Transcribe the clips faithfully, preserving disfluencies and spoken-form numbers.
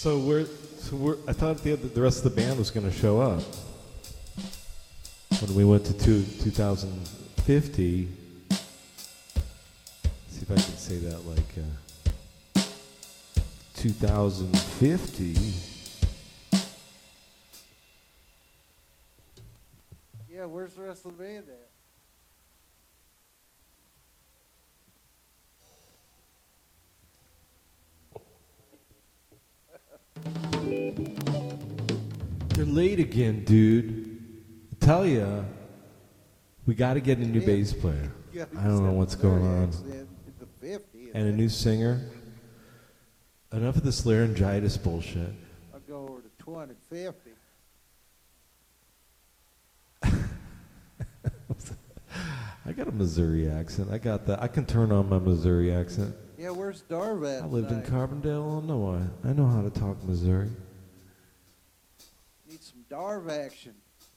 So we're, so we're. I thought the other, the rest of the band was going to show up when we went to two, two thousand fifty. See if I can say that like uh, two thousand fifty. Yeah, where's the rest of the band at? You're late again, dude. I tell ya, we got to get a new Yeah. bass player. Yeah, I don't know what's going on. in the fifty. And a new singer. Enough of this laryngitis bullshit. I'll go over to two hundred fifty. I got a Missouri accent. I got that. I can turn on my Missouri accent. Yeah, where's Darv at I lived in tonight? Carbondale, Illinois. I know how to talk Missouri. Need some Darv action.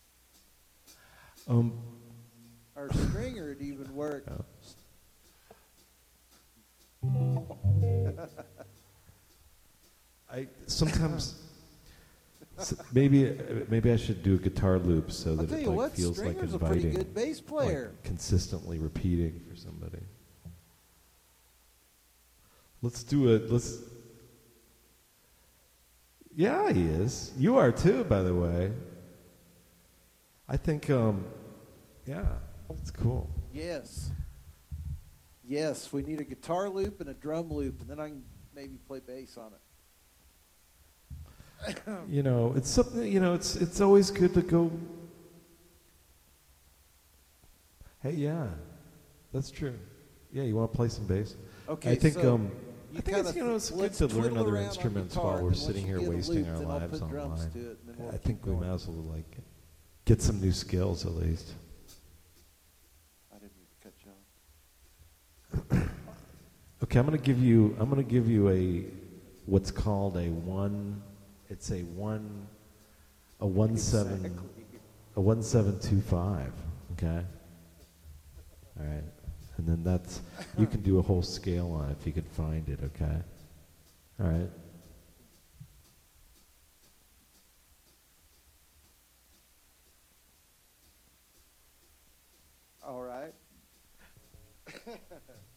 Um, Our stringer would even work. I sometimes s- maybe maybe I should do a guitar loop so I'll that tell it you like what, feels like Stringer's a pretty inviting, good bass player. like consistently repeating for somebody. Let's do it. Let's. Yeah, he is. You are too, by the way. I think. Um, yeah, it's cool. Yes. Yes, we need a guitar loop and a drum loop, and then I can maybe play bass on it. You know, it's something. You know, it's it's always good to go. Hey, yeah, that's true. Yeah, you want to play some bass? Okay, I think so um, you I think kinda it's you know it's th- good let's to learn twiddle other around on instruments guitar, while and we're once sitting you here get a wasting loop, our then I'll lives put drums online. to it, and then we'll I keep think we going. might as well like get some new skills at least. I didn't mean to cut you off. Okay, I'm gonna give you. I'm gonna give you a what's called a one. It's a one. A one seven. Exactly. A one seven two five. Okay. All right, and then that's you can do a whole scale on it if you can find it. Okay. All right. All right.